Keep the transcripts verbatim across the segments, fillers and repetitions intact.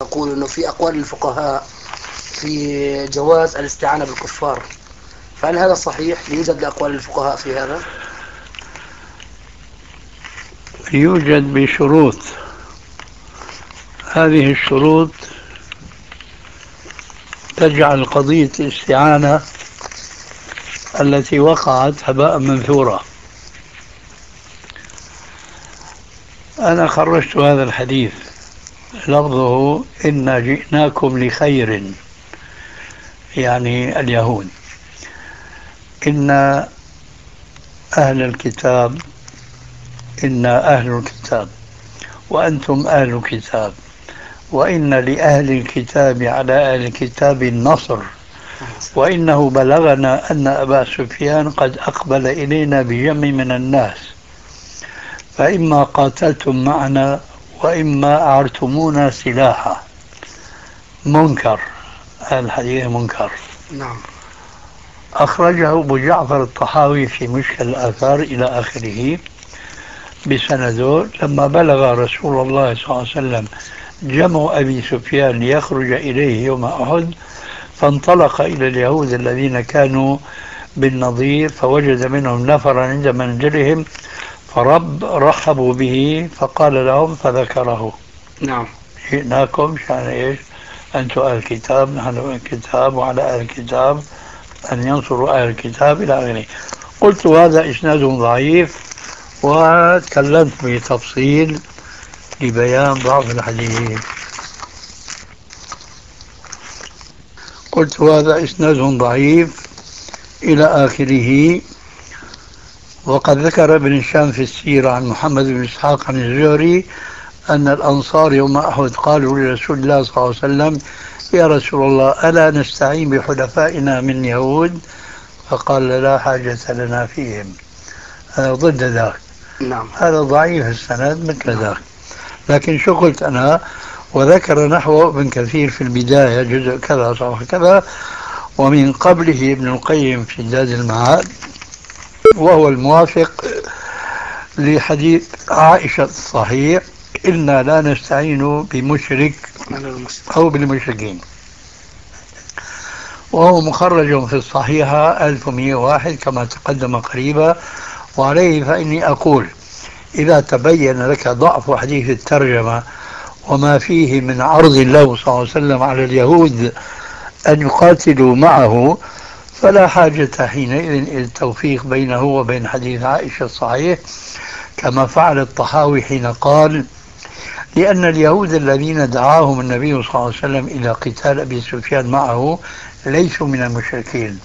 يقول أنه في أقوال الفقهاء في جواز الاستعانة بالكفار، فهل هذا صحيح؟ يوجد لأقوال الفقهاء في هذا؟ يوجد بشروط. هذه الشروط تجعل قضية الاستعانة التي وقعت هباء منثورا. أنا خرجت هذا الحديث لفظه إنا جئناكم لخير، يعني اليهود، إن أهل الكتاب إنا أهل الكتاب وأنتم أهل الكتاب وإن لأهل الكتاب على أهل الكتاب النصر وإنه بلغنا أن أبا سفيان قد أقبل إلينا بجمع من الناس فإما قاتلتم معنا وإما أعرتمونا سلاحا. منكر، هذا الحديث منكر. نعم. أخرجه أبو جعفر الطحاوي في مشكل الآثار إلى آخره بسنده. لما بلغ رسول الله صلى الله عليه وسلم جمع أبي سفيان ليخرج إليه يوم أحد فانطلق إلى اليهود الذين كانوا بالنظير فوجد منهم نفرا عند منزلهم فرب رحبوا به فقال لهم فذكره. نعم. جئناكم شان إيش؟ أنتم أهل الكتاب نحن أهل الكتاب وعلى أهل الكتاب أن ينصروا أهل الكتاب إلى آخره. قلت هذا إسناد ضعيف وتكلمت بتفصيل لبيان ضعف الحديث. قلت هذا إسناد ضعيف إلى آخره. وقد ذكر ابن هشام في السيرة عن محمد بن إسحاق عن الزهري أن الأنصار يوم أحد قالوا لرسول الله صلى الله عليه وسلم يا رسول الله ألا نستعين بحلفائنا من يهود؟ فقال لا حاجة لنا فيهم. هذا ضد ذاك. نعم. هذا ضعيف السند مثل ذاك. لكن شو قلت أنا؟ وذكر نحو ابن كثير في البداية جزء كذا صفحة كذا، ومن قبله ابن القيم في زاد المعاد، وهو الموافق لحديث عائشة الصحيح إنا لا نستعين بمشرك أو بالمشركين، وهو مخرج في الصحيحة ألف ومئة وواحد كما تقدم قريبا. وعليه فإني أقول إذا تبين لك ضعف حديث الترجمة وما فيه من عرض الله صلى الله عليه وسلم على اليهود أن يقاتلوا معه فلا حاجة حينئذ إلى التوفيق بينه وبين حديث عائشة الصحيح كما فعل الطحاوي حين قال لأن اليهود الذين دعاهم النبي صلى الله عليه وسلم إلى قتال أبي سفيان معه ليسوا من المشركين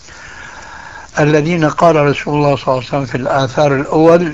الذين قال رسول الله صلى الله عليه وسلم في الآثار الأول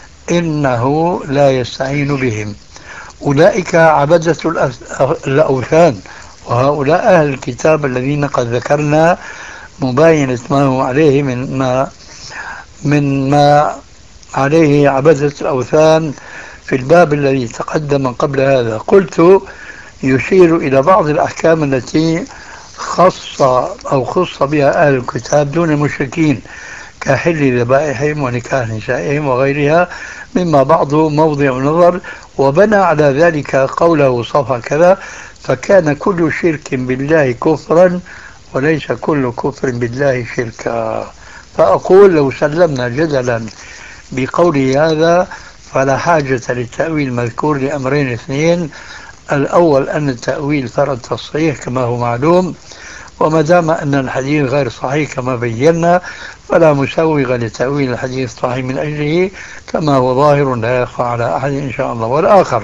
إنه لا يستعين بهم. أولئك عبدة الأوثان، وهؤلاء أهل الكتاب الذين قد ذكرنا مباينة ما هو عليه من ما من ما عليه عبدة الأوثان في الباب الذي تقدم قبل هذا. قلت يشير إلى بعض الأحكام التي خص أو خص بها أهل الكتاب دون المشركين كحل ذبائحهم ونكاح نسائهم وغيرها مما بعضه موضع نظر، وبنى على ذلك قوله صفحة كذا فكان كل شرك بالله كفرا وليس كل كفر بالله شركا. فأقول لو سلمنا جدلا بقوله هذا فلا حاجة للتأويل المذكور لأمرين اثنين: الأول أن التأويل فرض تصحيح كما هو معلوم، وما دام أن الحديث غير صحيح كما بينا فلا مسوغ لتأويل الحديث الصحيح من أجله كما هو ظاهر لا يخفى على أحد إن شاء الله. والآخر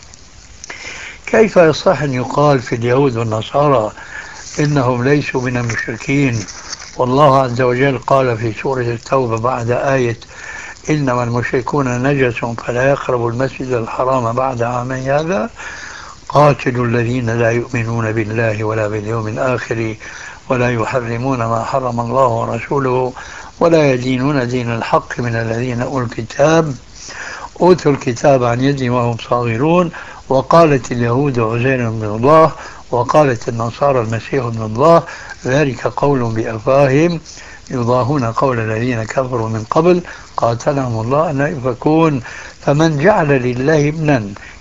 كيف يصح أن يقال في اليهود والنصارى إنهم ليسوا من المشركين والله عز وجل قال في سورة التوبة بعد آية إنما المشركون نجس فلا يقربوا المسجد الحرام بعد عامي هذا قاتلوا الذين لا يؤمنون بالله ولا باليوم الآخر ولا يحرمون ما حرم الله ورسوله ولا يدينون دين الحق من الذين أوتوا الكتاب أوتوا الكتاب عن يد وهم صاغرون. وقالت اليهود عزير بن الله وقالت النصارى المسيح ابن الله ذلك قول بأفواههم يضاهون قول الذين كفروا من قبل قاتلهم الله أن يفكون. فمن جعل لله ابنا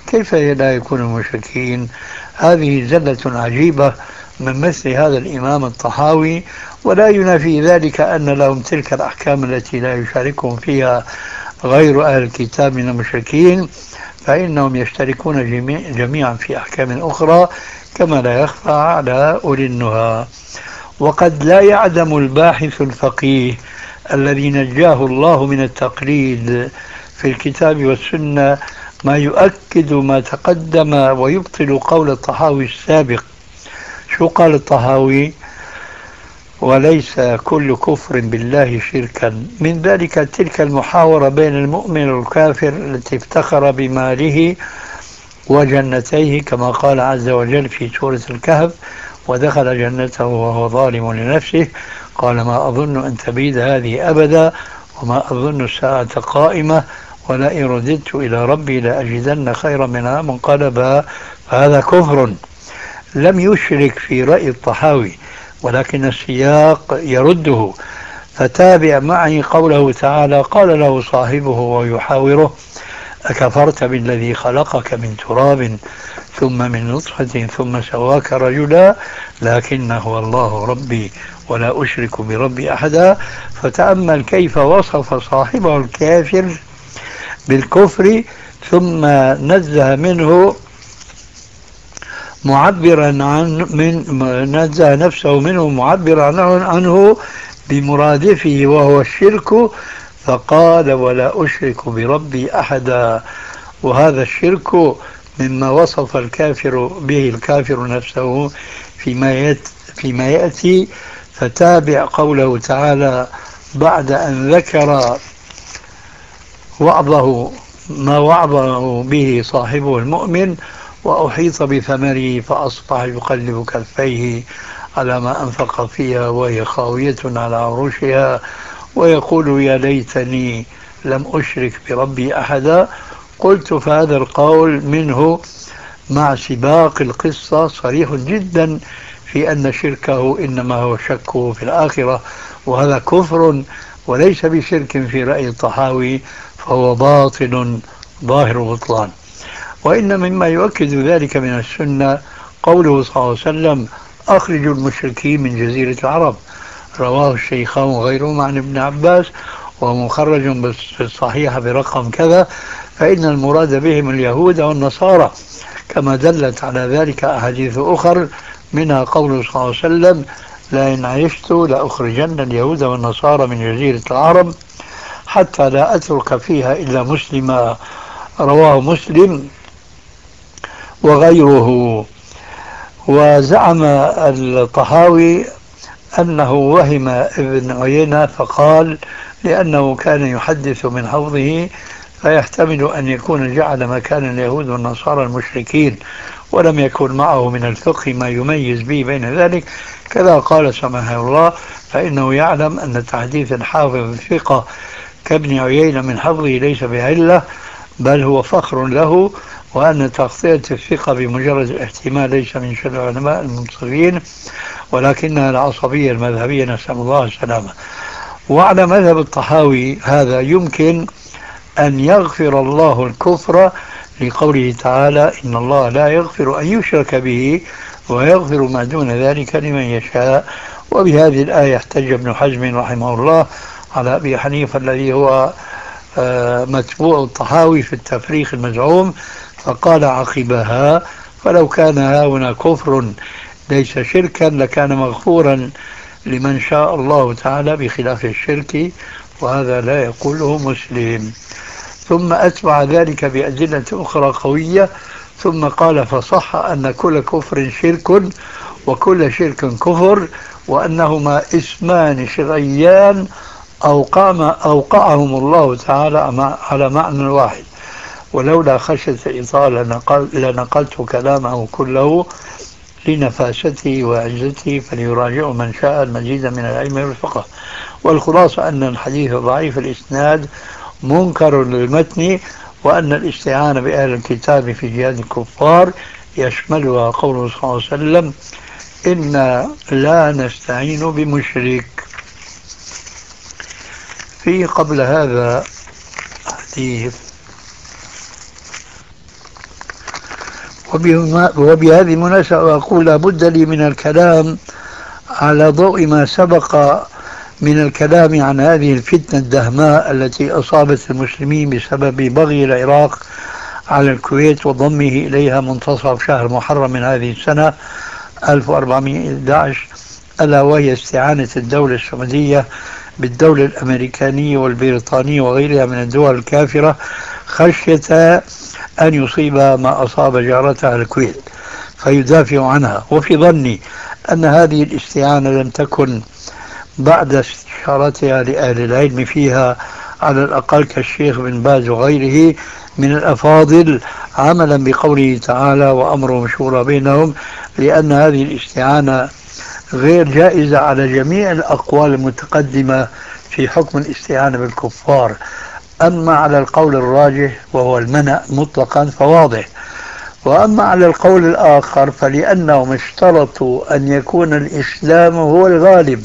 كيف لا يكونوا مشركين؟ هذه زلة عجيبة من مثل هذا الإمام الطحاوي، ولا ينافي ذلك أن لهم تلك الأحكام التي لا يشاركهم فيها غير أهل الكتاب من المشركين، فإنهم يشتركون جميع جميعا في أحكام أخرى كما لا يخفى على أولي النهى. وقد لا يعدم الباحث الفقيه الذي نجاه الله من التقليد في الكتاب والسنة ما يؤكد ما تقدم ويبطل قول الطحاوي السابق. شو قال الطحاوي؟ وليس كل كفر بالله شركا، من ذلك تلك المحاورة بين المؤمن والكافر التي افتخر بماله وجنتيه كما قال عز وجل في سورة الكهف: ودخل جنته وهو ظالم لنفسه قال ما أظن أن تبيد هذه أبدا وما أظن الساعة قائمة ولئن رددت إلى ربي لأجدن خيرا منها منقلبا. فهذا كفر لم يشرك في رأي الطحاوي، ولكن السياق يرده. فتابع معي قوله تعالى: قال له صاحبه ويحاوره: أكفرت بالذي خلقك من تراب ثم من نطفة ثم سواك رجلا لكن هو الله ربي ولا أشرك بربي أحدا. فتأمل كيف وصف صاحبه الكافر بالكفر ثم نزه منه معبرا عن من نزه نفسه منه معبرا عنه, عنه بمرادفه وهو الشرك، فقال: ولا أشرك بربي أحدا. وهذا الشرك مما وصف الكافر به الكافر نفسه فيما فيما يأتي. فتابع قوله تعالى بعد أن ذكر وعظه ما وعظه به صاحبه المؤمن: وأحيط بثمره فأصبح يقلب كفيه على ما أنفق فيها وهي خاوية على عروشها ويقول يا ليتني لم أشرك بربي أحدا. قلت فهذا القول منه مع سباق القصة صريح جدا في أن شركه إنما هو شكه في الآخرة، وهذا كفر وليس بشرك في رأي الطحاوي، فهو باطل ظاهر بطلان. وإن مما يؤكد ذلك من السنة قوله صلى الله عليه وسلم: أخرجوا المشركين من جزيرة العرب، رواه الشيخان وغيرهما عن ابن عباس ومخرج في الصحيح برقم كذا، فإن المراد بهم اليهود والنصارى، كما دلت على ذلك أحاديث أخر منها قوله صلى الله عليه وسلم: لئن عشت لأخرجن اليهود والنصارى من جزيرة العرب حتى لا أترك فيها إلا مسلما، رواه مسلم وغيره. وزعم الطحاوي أنه وهم ابن عيينة فقال: لأنه كان يحدث من حوضه فيحتمل أن يكون جعل مكان اليهود والنصارى المشركين ولم يكن معه من الفقه ما يميز به بين ذلك. كذا قال سمحه الله: فإنه يعلم أن تحديث الحافظ الثقة كابن عيينة من حفظه ليس بعلة بل هو فخر له، وأن تغطية الثقة بمجرد الاحتمال ليس من شأن العلماء المنصفين ولكنها العصبية المذهبية، نسأل الله السلامة. وعلى مذهب الطحاوي هذا يمكن أن يغفر الله الكفر لقوله تعالى: إن الله لا يغفر أن يشرك به ويغفر ما دون ذلك لمن يشاء. وبهذه الآية احتج ابن حزم رحمه الله على أبي حنيفة الذي هو متبوع الطحاوي في التفريق المزعوم، فقال عقبها: فلو كان هنا كفر ليس شركا لكان مغفورا لمن شاء الله تعالى بخلاف الشرك، وهذا لا يقوله مسلم. ثم أتبع ذلك بأدلة أخرى قوية ثم قال: فصح أن كل كفر شرك وكل شرك كفر، وأنهما اسمان شرعيان أوقعهم الله تعالى على معنى واحد، ولولا خشية الإطالة لنقل لنقلت كلامه كله لنفاسته وعزته، فليراجع من شاء المزيد من العلم والفقه. والخلاصة أن الحديث ضعيف الإسناد منكر للمتن، وأن الاستعانة بأهل الكتاب في جهاد الكفار يشملها قوله صلى الله عليه وسلم: إنا لا نستعين بمشرك. في قبل هذا حديث وبهذه المناسبة أقول لابد لي من الكلام على ضوء ما سبق من الكلام عن هذه الفتنة الدهماء التي أصابت المسلمين بسبب بغي العراق على الكويت وضمه إليها منتصف شهر محرم من هذه السنة ألف وأربعمائة وأحد عشر، ألا وهي استعانة الدولة السعودية بالدولة الأمريكانية والبريطانية وغيرها من الدول الكافرة خشية أن يصيب ما أصاب جارتها الكويت فيدافع عنها. وفي ظني أن هذه الاستعانة لم تكن بعد استشارتها لأهل العلم فيها على الأقل كالشيخ بن باز وغيره من الأفاضل عملا بقوله تعالى وأمرهم شورى بينهم، لأن هذه الاستعانة غير جائزة على جميع الأقوال المتقدمة في حكم الاستعانة بالكفار. أما على القول الراجح وهو المنع مطلقا فواضح، وأما على القول الآخر فلأنهم اشترطوا أن يكون الإسلام هو الغالب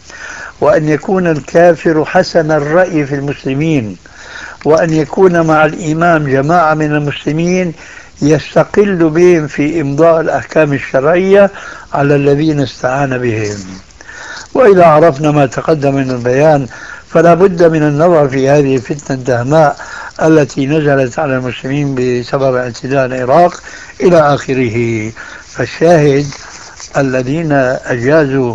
وأن يكون الكافر حسن الرأي في المسلمين وأن يكون مع الإمام جماعة من المسلمين يستقل بهم في إمضاء الأحكام الشرعية على الذين استعان بهم. وإذا عرفنا ما تقدم من البيان فلا بد من النظر في هذه الفتنة الدهماء التي نزلت على المسلمين بسبب اعتداء العراق إلى آخره. فالشاهد الذين أجازوا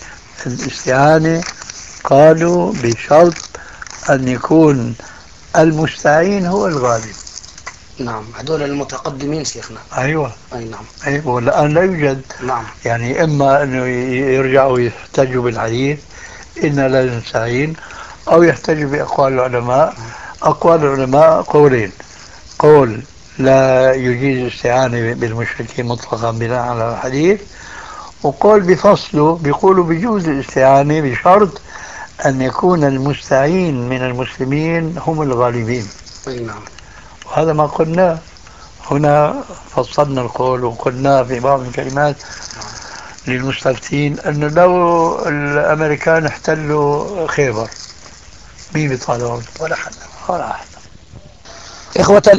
الاستعانة قالوا بشرط أن يكون المستعين هو الغالب. نعم، هذول المتقدمين شيخنا. أيوة. أي نعم. أيوة، والآن لا يوجد. نعم. يعني إما أنه يرجعوا يحتجوا بالحديث إن لا نستعين، أو يحتجوا بأقوال العلماء. أقوال العلماء قولين: قول لا يجيز الاستعانة بالمشركين مطلقا بناء على الحديث، وقول بفصله بيقولوا بيجوز الاستعانة بشرط أن يكون المستعين من المسلمين هم الغالبين. أي نعم. وهذا ما قلنا هنا، فصلنا القول وقلنا في بعض الكلمات للمستفتين أنه لو الأمريكان احتلوا خيبر مين بيطالعون؟ ولا حد. ولا حد. إخوة